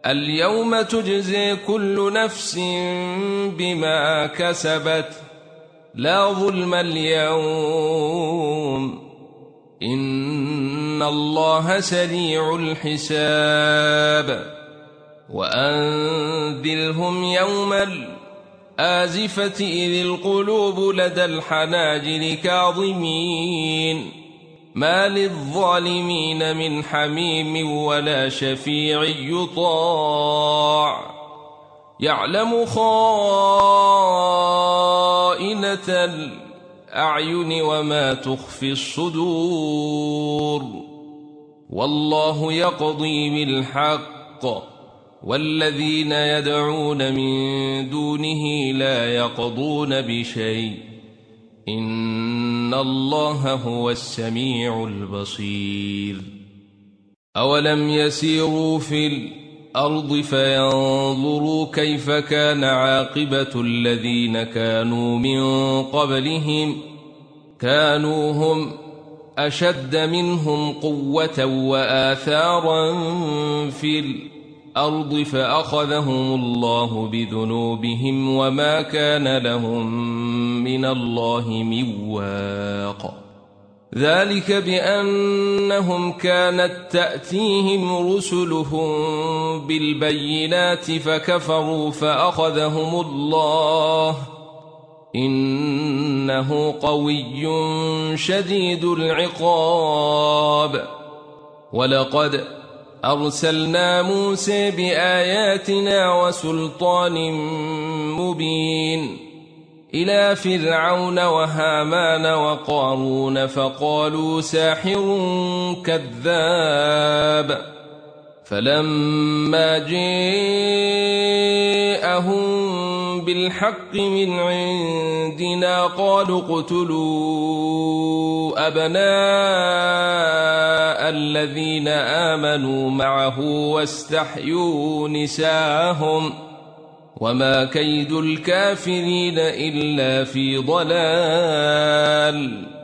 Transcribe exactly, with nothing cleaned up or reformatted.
اليوم تجزي كل نفس بما كسبت لا ظلم اليوم إن الله سريع الحساب وأنذرهم يوم الآزفة إذ القلوب لدى الحناجر كاظمين ما للظالمين من حميم ولا شفيع يطاع يعلم خائنة الأعين وما تخفي الصدور والله يقضي بالحق والذين يدعون من دونه لا يقضون بشيء إن الله هو السميع البصير أولم يسيروا في الأرض فينظروا كيف كان عاقبة الذين كانوا من قبلهم كانوا هم أشد منهم قوة وآثارا في الأرض فأخذهم الله بذنوبهم وما كان لهم من الله من واق ذلك بأنهم كانت تأتيهم رسلهم بالبينات فكفروا فأخذهم الله إنه قوي شديد العقاب ولقد أرسلنا موسى بآياتنا وسلطان مبين إلى فرعون وهامان وقارون فقالوا ساحر كذاب فلما جاءهم بالحق من عندنا قالوا اقتلوا أبناء الذين آمنوا معه واستحيوا نساءهم وما كيد الكافرين إلا في ضلال